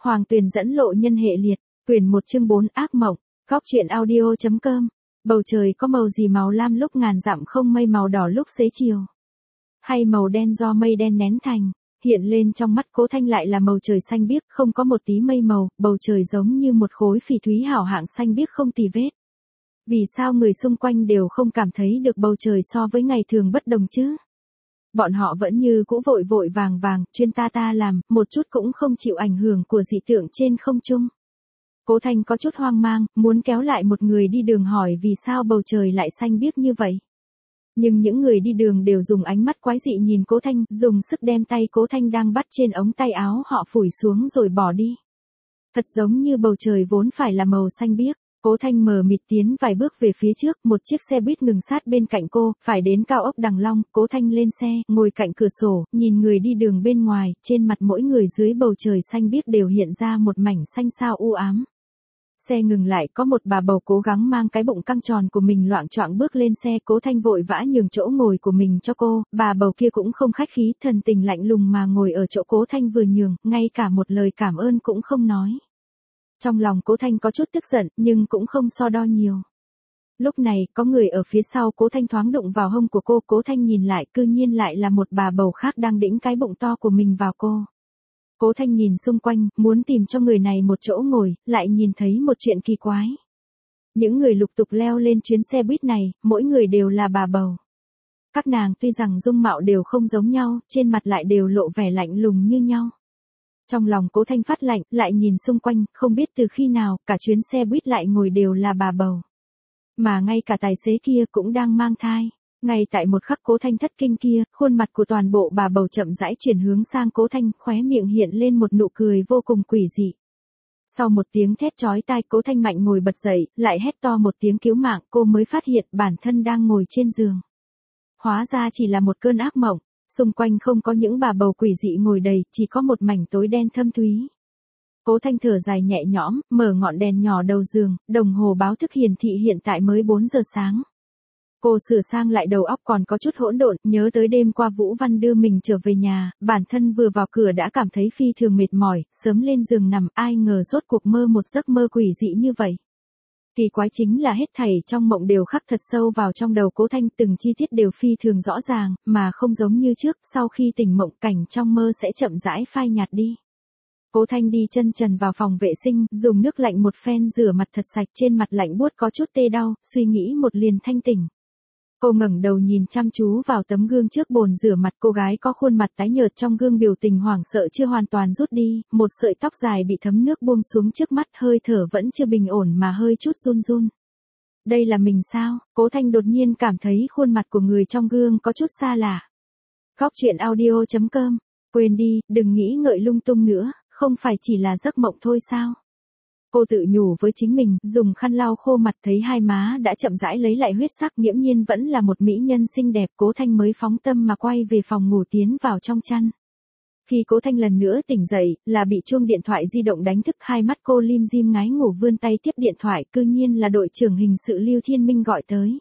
Hoàng Tuyền dẫn lộ nhân hệ liệt, quyển 1 chương 4 ác mộng, góc truyện audio.com. Bầu trời có màu gì, màu lam lúc ngàn dặm không mây, màu đỏ lúc xế chiều, hay màu đen do mây đen nén thành. Hiện lên trong mắt Cố Thanh lại là màu trời xanh biếc, không có một tí mây màu, bầu trời giống như một khối phỉ thúy hảo hạng xanh biếc không tì vết. Vì sao người xung quanh đều không cảm thấy được bầu trời so với ngày thường bất đồng chứ? Bọn họ vẫn như cũ vội vội vàng vàng, chuyên ta làm, một chút cũng không chịu ảnh hưởng của dị tượng trên không trung. Cố Thanh có chút hoang mang, muốn kéo lại một người đi đường hỏi vì sao bầu trời lại xanh biếc như vậy. Nhưng những người đi đường đều dùng ánh mắt quái dị nhìn Cố Thanh, dùng sức đem tay Cố Thanh đang bắt trên ống tay áo họ phủi xuống rồi bỏ đi. Thật giống như bầu trời vốn phải là màu xanh biếc. Cố Thanh mờ mịt tiến vài bước về phía trước, một chiếc xe buýt ngừng sát bên cạnh cô, phải đến cao ốc Đằng Long. Cố Thanh lên xe, ngồi cạnh cửa sổ, nhìn người đi đường bên ngoài, trên mặt mỗi người dưới bầu trời xanh biếc đều hiện ra một mảnh xanh xao u ám. Xe ngừng lại, có một bà bầu cố gắng mang cái bụng căng tròn của mình loạng choạng bước lên xe. Cố Thanh vội vã nhường chỗ ngồi của mình cho cô, bà bầu kia cũng không khách khí, thần tình lạnh lùng mà ngồi ở chỗ Cố Thanh vừa nhường, ngay cả một lời cảm ơn cũng không nói. Trong lòng Cố Thanh có chút tức giận, nhưng cũng không so đo nhiều. Lúc này, có người ở phía sau Cố Thanh thoáng đụng vào hông của cô. Cố Thanh nhìn lại, cư nhiên lại là một bà bầu khác đang đĩnh cái bụng to của mình vào cô. Cố Thanh nhìn xung quanh, muốn tìm cho người này một chỗ ngồi, lại nhìn thấy một chuyện kỳ quái. Những người lục tục leo lên chuyến xe buýt này, mỗi người đều là bà bầu. Các nàng tuy rằng dung mạo đều không giống nhau, trên mặt lại đều lộ vẻ lạnh lùng như nhau. Trong lòng Cố Thanh phát lạnh, lại nhìn xung quanh, không biết từ khi nào, cả chuyến xe buýt lại ngồi đều là bà bầu. Mà ngay cả tài xế kia cũng đang mang thai. Ngay tại một khắc Cố Thanh thất kinh kia, khuôn mặt của toàn bộ bà bầu chậm rãi chuyển hướng sang Cố Thanh, khóe miệng hiện lên một nụ cười vô cùng quỷ dị. Sau một tiếng thét chói tai, Cố Thanh mạnh ngồi bật dậy, lại hét to một tiếng cứu mạng, cô mới phát hiện bản thân đang ngồi trên giường. Hóa ra chỉ là một cơn ác mộng. Xung quanh không có những bà bầu quỷ dị ngồi đầy, chỉ có một mảnh tối đen thâm thúy. Cố Thanh thở dài nhẹ nhõm, mở ngọn đèn nhỏ đầu giường, đồng hồ báo thức hiển thị hiện tại mới 4 giờ sáng. Cô sửa sang lại đầu óc còn có chút hỗn độn, nhớ tới đêm qua Vũ Văn đưa mình trở về nhà, bản thân vừa vào cửa đã cảm thấy phi thường mệt mỏi, sớm lên giường nằm, ai ngờ rốt cuộc mơ một giấc mơ quỷ dị như vậy. Kỳ quái chính là hết thảy trong mộng đều khắc thật sâu vào trong đầu Cố Thanh, từng chi tiết đều phi thường rõ ràng, mà không giống như trước, sau khi tỉnh mộng cảnh trong mơ sẽ chậm rãi phai nhạt đi. Cố Thanh đi chân trần vào phòng vệ sinh, dùng nước lạnh một phen rửa mặt thật sạch, trên mặt lạnh buốt có chút tê đau, suy nghĩ một liền thanh tỉnh. Cô ngẩng đầu nhìn chăm chú vào tấm gương trước bồn rửa mặt, cô gái có khuôn mặt tái nhợt trong gương biểu tình hoảng sợ chưa hoàn toàn rút đi, một sợi tóc dài bị thấm nước buông xuống trước mắt, hơi thở vẫn chưa bình ổn mà hơi chút run run. Đây là mình sao? Cố Thanh đột nhiên cảm thấy khuôn mặt của người trong gương có chút xa lạ. Góc truyện audio.com. Quên đi, đừng nghĩ ngợi lung tung nữa, không phải chỉ là giấc mộng thôi sao? Cô tự nhủ với chính mình, dùng khăn lau khô mặt, thấy hai má đã chậm rãi lấy lại huyết sắc, nghiễm nhiên vẫn là một mỹ nhân xinh đẹp. Cố Thanh mới phóng tâm mà quay về phòng ngủ tiến vào trong chăn. Khi Cố Thanh lần nữa tỉnh dậy, là bị chuông điện thoại di động đánh thức, hai mắt cô lim dim ngái ngủ vươn tay tiếp điện thoại, cư nhiên là đội trưởng hình sự Lưu Thiên Minh gọi tới.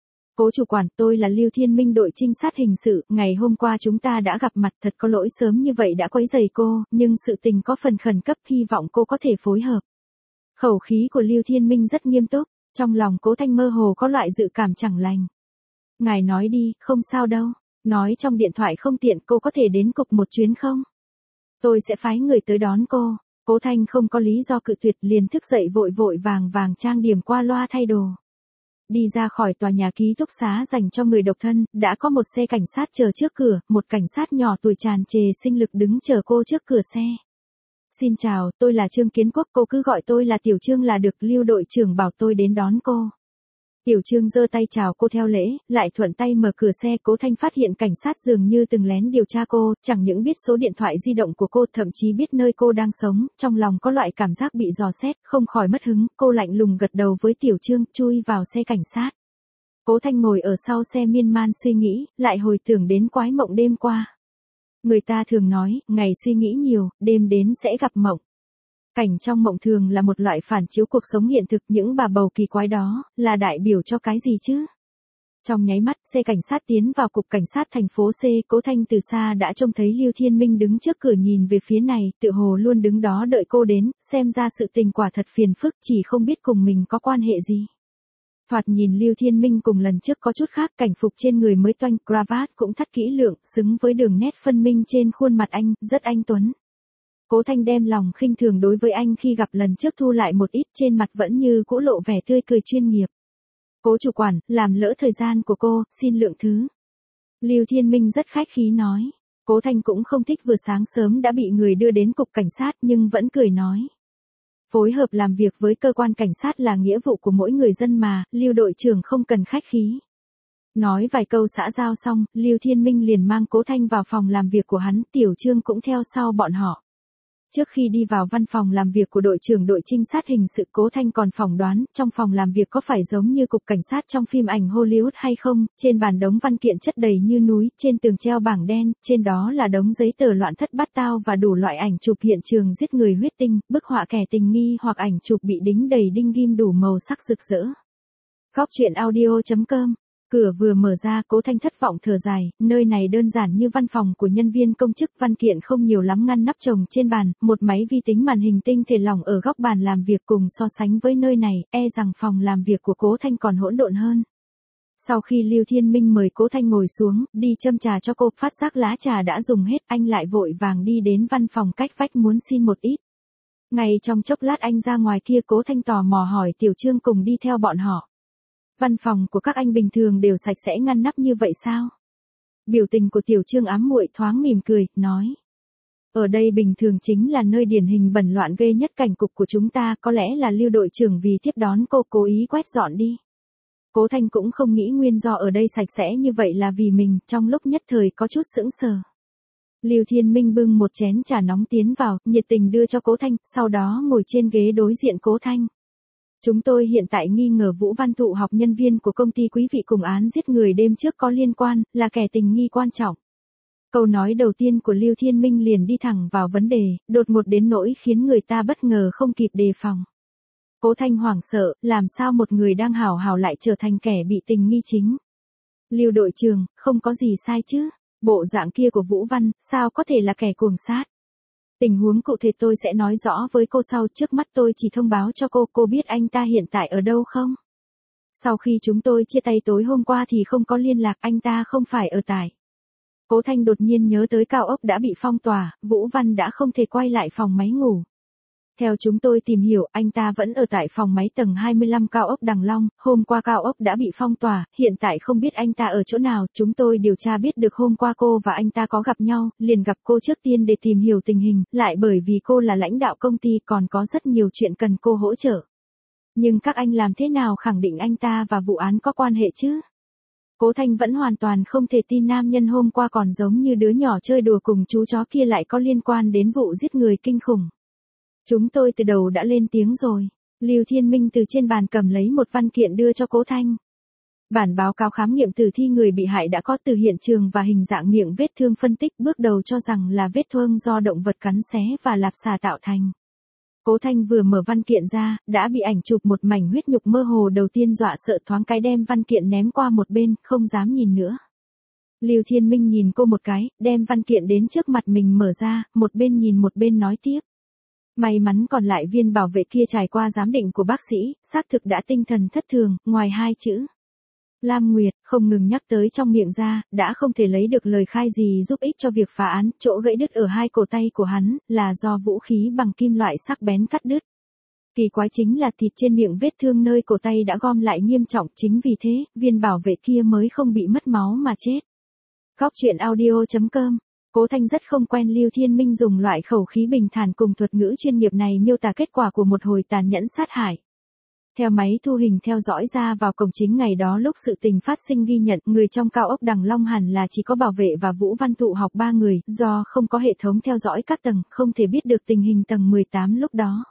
Cố chủ quản, tôi là Lưu Thiên Minh, đội trinh sát hình sự, ngày hôm qua chúng ta đã gặp mặt, thật có lỗi sớm như vậy đã quấy rầy cô, nhưng sự tình có phần khẩn cấp, hy vọng cô có thể phối hợp. Khẩu khí của Lưu Thiên Minh rất nghiêm túc, trong lòng Cố Thanh mơ hồ có loại dự cảm chẳng lành. Ngài nói đi, không sao đâu, nói trong điện thoại không tiện, cô có thể đến cục một chuyến không? Tôi sẽ phái người tới đón cô. Cố Thanh không có lý do cự tuyệt, liền thức dậy vội vội vàng vàng trang điểm qua loa thay đồ. Đi ra khỏi tòa nhà ký túc xá dành cho người độc thân, đã có một xe cảnh sát chờ trước cửa, một cảnh sát nhỏ tuổi tràn trề sinh lực đứng chờ cô trước cửa xe. Xin chào, tôi là Trương Kiến Quốc, cô cứ gọi tôi là Tiểu Trương là được, Lưu đội trưởng bảo tôi đến đón cô. Tiểu Trương giơ tay chào cô theo lễ, lại thuận tay mở cửa xe. Cố Thanh phát hiện cảnh sát dường như từng lén điều tra cô, chẳng những biết số điện thoại di động của cô, thậm chí biết nơi cô đang sống, trong lòng có loại cảm giác bị dò xét, không khỏi mất hứng, cô lạnh lùng gật đầu với Tiểu Trương, chui vào xe cảnh sát. Cố Thanh ngồi ở sau xe miên man suy nghĩ, lại hồi tưởng đến quái mộng đêm qua. Người ta thường nói, ngày suy nghĩ nhiều, đêm đến sẽ gặp mộng. Cảnh trong mộng thường là một loại phản chiếu cuộc sống hiện thực, những bà bầu kỳ quái đó, là đại biểu cho cái gì chứ? Trong nháy mắt, xe cảnh sát tiến vào cục cảnh sát thành phố C, Cố Thanh từ xa đã trông thấy Lưu Thiên Minh đứng trước cửa nhìn về phía này, tựa hồ luôn đứng đó đợi cô đến, xem ra sự tình quả thật phiền phức, chỉ không biết cùng mình có quan hệ gì. Thoạt nhìn Lưu Thiên Minh cùng lần trước có chút khác, cảnh phục trên người mới toanh, cravat cũng thắt kỹ lưỡng, xứng với đường nét phân minh trên khuôn mặt anh, rất anh tuấn. Cố Thanh đem lòng khinh thường đối với anh khi gặp lần trước thu lại một ít, trên mặt vẫn như cũ lộ vẻ tươi cười chuyên nghiệp. Cố chủ quản, làm lỡ thời gian của cô, xin lượng thứ. Lưu Thiên Minh rất khách khí nói. Cố Thanh cũng không thích vừa sáng sớm đã bị người đưa đến cục cảnh sát nhưng vẫn cười nói. Phối hợp làm việc với cơ quan cảnh sát là nghĩa vụ của mỗi người dân mà, Lưu đội trưởng không cần khách khí. Nói vài câu xã giao xong, Lưu Thiên Minh liền mang Cố Thanh vào phòng làm việc của hắn, Tiểu Trương cũng theo sau bọn họ. Trước khi đi vào văn phòng làm việc của đội trưởng đội trinh sát hình sự, Cố Thanh còn phỏng đoán, trong phòng làm việc có phải giống như cục cảnh sát trong phim ảnh Hollywood hay không, trên bàn đống văn kiện chất đầy như núi, trên tường treo bảng đen, trên đó là đống giấy tờ loạn thất bát tao và đủ loại ảnh chụp hiện trường giết người huyết tinh, bức họa kẻ tình nghi hoặc ảnh chụp bị đính đầy đinh ghim đủ màu sắc rực rỡ. Góc truyện audio.com. Cửa vừa mở ra, Cố Thanh thất vọng thở dài, nơi này đơn giản như văn phòng của nhân viên công chức, văn kiện không nhiều lắm ngăn nắp chồng trên bàn, một máy vi tính màn hình tinh thể lỏng ở góc bàn làm việc, cùng so sánh với nơi này, e rằng phòng làm việc của Cố Thanh còn hỗn độn hơn. Sau khi Lưu Thiên Minh mời Cố Thanh ngồi xuống, đi châm trà cho cô, phát giác lá trà đã dùng hết, anh lại vội vàng đi đến văn phòng cách vách muốn xin một ít. Ngay trong chốc lát anh ra ngoài kia, Cố Thanh tò mò hỏi Tiểu Trương cùng đi theo bọn họ. Văn phòng của các anh bình thường đều sạch sẽ ngăn nắp như vậy sao? Biểu tình của Tiểu Trương ám muội thoáng mỉm cười, nói. Ở đây bình thường chính là nơi điển hình bẩn loạn ghê nhất cảnh cục của chúng ta, có lẽ là Lưu đội trưởng vì tiếp đón cô cố ý quét dọn đi. Cố Thanh cũng không nghĩ nguyên do ở đây sạch sẽ như vậy là vì mình, trong lúc nhất thời có chút sững sờ. Lưu Thiên Minh bưng một chén trà nóng tiến vào, nhiệt tình đưa cho Cố Thanh, sau đó ngồi trên ghế đối diện Cố Thanh. Chúng tôi hiện tại nghi ngờ Vũ Văn Thụ học nhân viên của công ty quý vị cùng án giết người đêm trước có liên quan, là kẻ tình nghi quan trọng. Câu nói đầu tiên của Lưu Thiên Minh liền đi thẳng vào vấn đề, đột ngột đến nỗi khiến người ta bất ngờ không kịp đề phòng. Cố Thanh hoảng sợ, làm sao một người đang hào hào lại trở thành kẻ bị tình nghi chính. Lưu đội trưởng, không có gì sai chứ, bộ dạng kia của Vũ Văn, sao có thể là kẻ cuồng sát. Tình huống cụ thể tôi sẽ nói rõ với cô sau, trước mắt tôi chỉ thông báo cho cô biết anh ta hiện tại ở đâu không? Sau khi chúng tôi chia tay tối hôm qua thì không có liên lạc, anh ta không phải ở tại. Cố Thanh đột nhiên nhớ tới cao ốc đã bị phong tỏa, Vũ Văn đã không thể quay lại phòng máy ngủ. Theo chúng tôi tìm hiểu, anh ta vẫn ở tại phòng máy tầng 25 cao ốc Đằng Long, hôm qua cao ốc đã bị phong tỏa, hiện tại không biết anh ta ở chỗ nào, chúng tôi điều tra biết được hôm qua cô và anh ta có gặp nhau, liền gặp cô trước tiên để tìm hiểu tình hình, lại bởi vì cô là lãnh đạo công ty còn có rất nhiều chuyện cần cô hỗ trợ. Nhưng các anh làm thế nào khẳng định anh ta và vụ án có quan hệ chứ? Cố Thanh vẫn hoàn toàn không thể tin nam nhân hôm qua còn giống như đứa nhỏ chơi đùa cùng chú chó kia lại có liên quan đến vụ giết người kinh khủng. Chúng tôi từ đầu đã lên tiếng rồi. Lưu Thiên Minh từ trên bàn cầm lấy một văn kiện đưa cho Cố Thanh. Bản báo cáo khám nghiệm tử thi người bị hại đã có từ hiện trường và hình dạng miệng vết thương phân tích, bước đầu cho rằng là vết thương do động vật cắn xé và lạp xà tạo thành. Cố Thanh vừa mở văn kiện ra, đã bị ảnh chụp một mảnh huyết nhục mơ hồ, đầu tiên dọa sợ thoáng cái đem văn kiện ném qua một bên, không dám nhìn nữa. Lưu Thiên Minh nhìn cô một cái, đem văn kiện đến trước mặt mình mở ra, một bên nhìn một bên nói tiếp. May mắn còn lại viên bảo vệ kia trải qua giám định của bác sĩ, xác thực đã tinh thần thất thường, ngoài hai chữ Lam Nguyệt, không ngừng nhắc tới trong miệng ra, đã không thể lấy được lời khai gì giúp ích cho việc phá án, chỗ gãy đứt ở hai cổ tay của hắn, là do vũ khí bằng kim loại sắc bén cắt đứt. Kỳ quái chính là thịt trên miệng vết thương nơi cổ tay đã gom lại nghiêm trọng, chính vì thế, viên bảo vệ kia mới không bị mất máu mà chết. Góc truyện audio.com. Cố Thanh rất không quen Lưu Thiên Minh dùng loại khẩu khí bình thản cùng thuật ngữ chuyên nghiệp này miêu tả kết quả của một hồi tàn nhẫn sát hại. Theo máy thu hình theo dõi ra vào cổng chính ngày đó lúc sự tình phát sinh ghi nhận, người trong cao ốc Đằng Long hẳn là chỉ có bảo vệ và Vũ Văn Thụ học 3 người, do không có hệ thống theo dõi các tầng, không thể biết được tình hình tầng 18 lúc đó.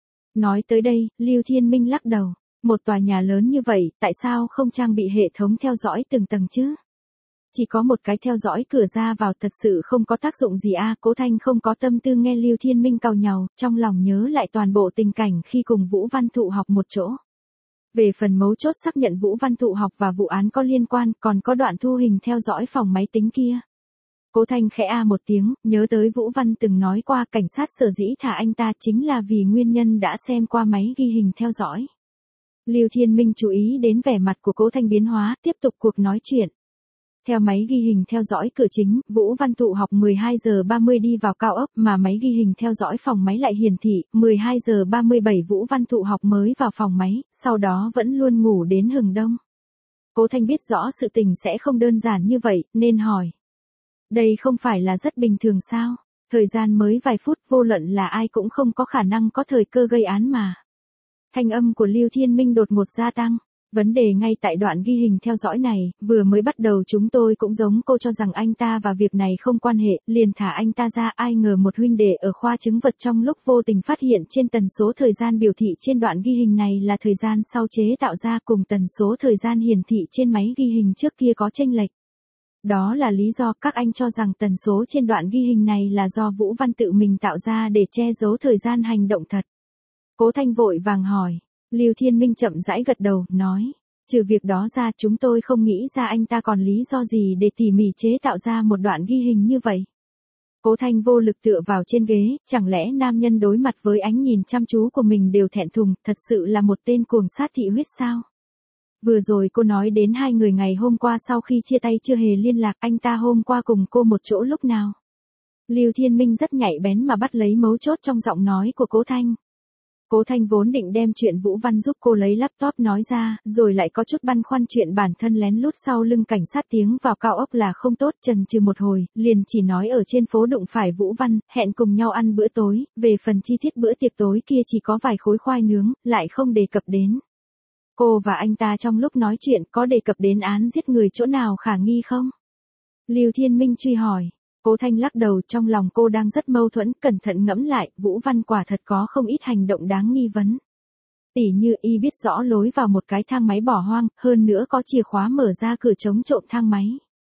Nói tới đây, Lưu Thiên Minh lắc đầu, một tòa nhà lớn như vậy, tại sao không trang bị hệ thống theo dõi từng tầng chứ? Chỉ có một cái theo dõi cửa ra vào thật sự không có tác dụng gì à? Cố Thanh không có tâm tư nghe Lưu Thiên Minh càu nhàu, trong lòng nhớ lại toàn bộ tình cảnh khi cùng Vũ Văn Thụ học một chỗ. Về phần mấu chốt xác nhận Vũ Văn Thụ học và vụ án có liên quan, còn có đoạn thu hình theo dõi phòng máy tính kia. Cố Thanh khẽ một tiếng, nhớ tới Vũ Văn từng nói qua cảnh sát sở dĩ thả anh ta chính là vì nguyên nhân đã xem qua máy ghi hình theo dõi. Lưu Thiên Minh chú ý đến vẻ mặt của Cố Thanh biến hóa, tiếp tục cuộc nói chuyện. Theo máy ghi hình theo dõi cửa chính, Vũ Văn Thụ học 12 giờ 30 đi vào cao ốc mà máy ghi hình theo dõi phòng máy lại hiển thị 12 giờ 37 Vũ Văn Thụ học mới vào phòng máy, sau đó vẫn luôn ngủ đến hừng đông. Cố Thanh biết rõ sự tình sẽ không đơn giản như vậy, nên hỏi. Đây không phải là rất bình thường sao? Thời gian mới vài phút, vô luận là ai cũng không có khả năng có thời cơ gây án mà. Thanh âm của Lưu Thiên Minh đột ngột gia tăng. Vấn đề ngay tại đoạn ghi hình theo dõi này, vừa mới bắt đầu chúng tôi cũng giống cô cho rằng anh ta và việc này không quan hệ, liền thả anh ta ra, ai ngờ một huynh đệ ở khoa chứng vật trong lúc vô tình phát hiện trên tần số thời gian biểu thị trên đoạn ghi hình này là thời gian sau chế tạo ra cùng tần số thời gian hiển thị trên máy ghi hình trước kia có chênh lệch. Đó là lý do các anh cho rằng tần số trên đoạn ghi hình này là do Vũ Văn tự mình tạo ra để che giấu thời gian hành động thật. Cố Thanh vội vàng hỏi. Lưu Thiên Minh chậm rãi gật đầu, nói. Trừ việc đó ra chúng tôi không nghĩ ra anh ta còn lý do gì để tỉ mỉ chế tạo ra một đoạn ghi hình như vậy. Cố Thanh vô lực tựa vào trên ghế, chẳng lẽ nam nhân đối mặt với ánh nhìn chăm chú của mình đều thẹn thùng, thật sự là một tên cuồng sát thị huyết sao? Vừa rồi cô nói đến hai người ngày hôm qua sau khi chia tay chưa hề liên lạc, anh ta hôm qua cùng cô một chỗ lúc nào? Lưu Thiên Minh rất nhạy bén mà bắt lấy mấu chốt trong giọng nói của Cố Thanh. Cố Thanh vốn định đem chuyện Vũ Văn giúp cô lấy laptop nói ra, rồi lại có chút băn khoăn chuyện bản thân lén lút sau lưng cảnh sát tiếng vào cao ốc là không tốt, chần chừ một hồi, liền chỉ nói ở trên phố đụng phải Vũ Văn, hẹn cùng nhau ăn bữa tối, về phần chi tiết bữa tiệc tối kia chỉ có vài khối khoai nướng, lại không đề cập đến. Cô và anh ta trong lúc nói chuyện có đề cập đến án giết người chỗ nào khả nghi không? Lưu Thiên Minh truy hỏi. Cố Thanh lắc đầu, trong lòng cô đang rất mâu thuẫn, cẩn thận ngẫm lại, Vũ Văn quả thật có không ít hành động đáng nghi vấn. Tỉ như y biết rõ lối vào một cái thang máy bỏ hoang, hơn nữa có chìa khóa mở ra cửa chống trộm thang máy.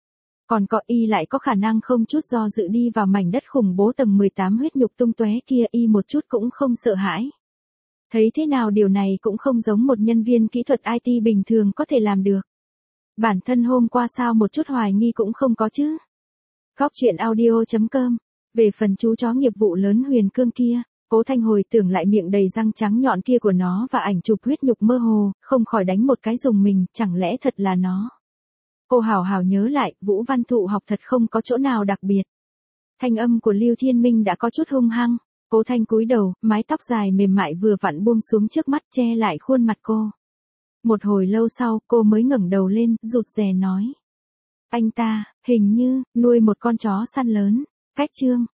Còn có y lại có khả năng không chút do dự đi vào mảnh đất khủng bố tầng 18 huyết nhục tung tóe kia, y một chút cũng không sợ hãi. Thấy thế nào điều này cũng không giống một nhân viên kỹ thuật IT bình thường có thể làm được. Bản thân hôm qua sao một chút hoài nghi cũng không có chứ. Góc truyện audio.com. Về phần chú chó nghiệp vụ lớn Huyền Cương kia, Cố Thanh hồi tưởng lại miệng đầy răng trắng nhọn kia của nó và ảnh chụp huyết nhục mơ hồ, không khỏi đánh một cái rùng mình, chẳng lẽ thật là nó. Cô hào hào nhớ lại, Vũ Văn Thụ học thật không có chỗ nào đặc biệt. Thanh âm của Lưu Thiên Minh đã có chút hung hăng. Cố Thanh cúi đầu, mái tóc dài mềm mại vừa vặn buông xuống trước mắt che lại khuôn mặt cô. Một hồi lâu sau, cô mới ngẩng đầu lên, rụt rè nói. Anh ta, hình như, nuôi một con chó săn lớn. Cách chương.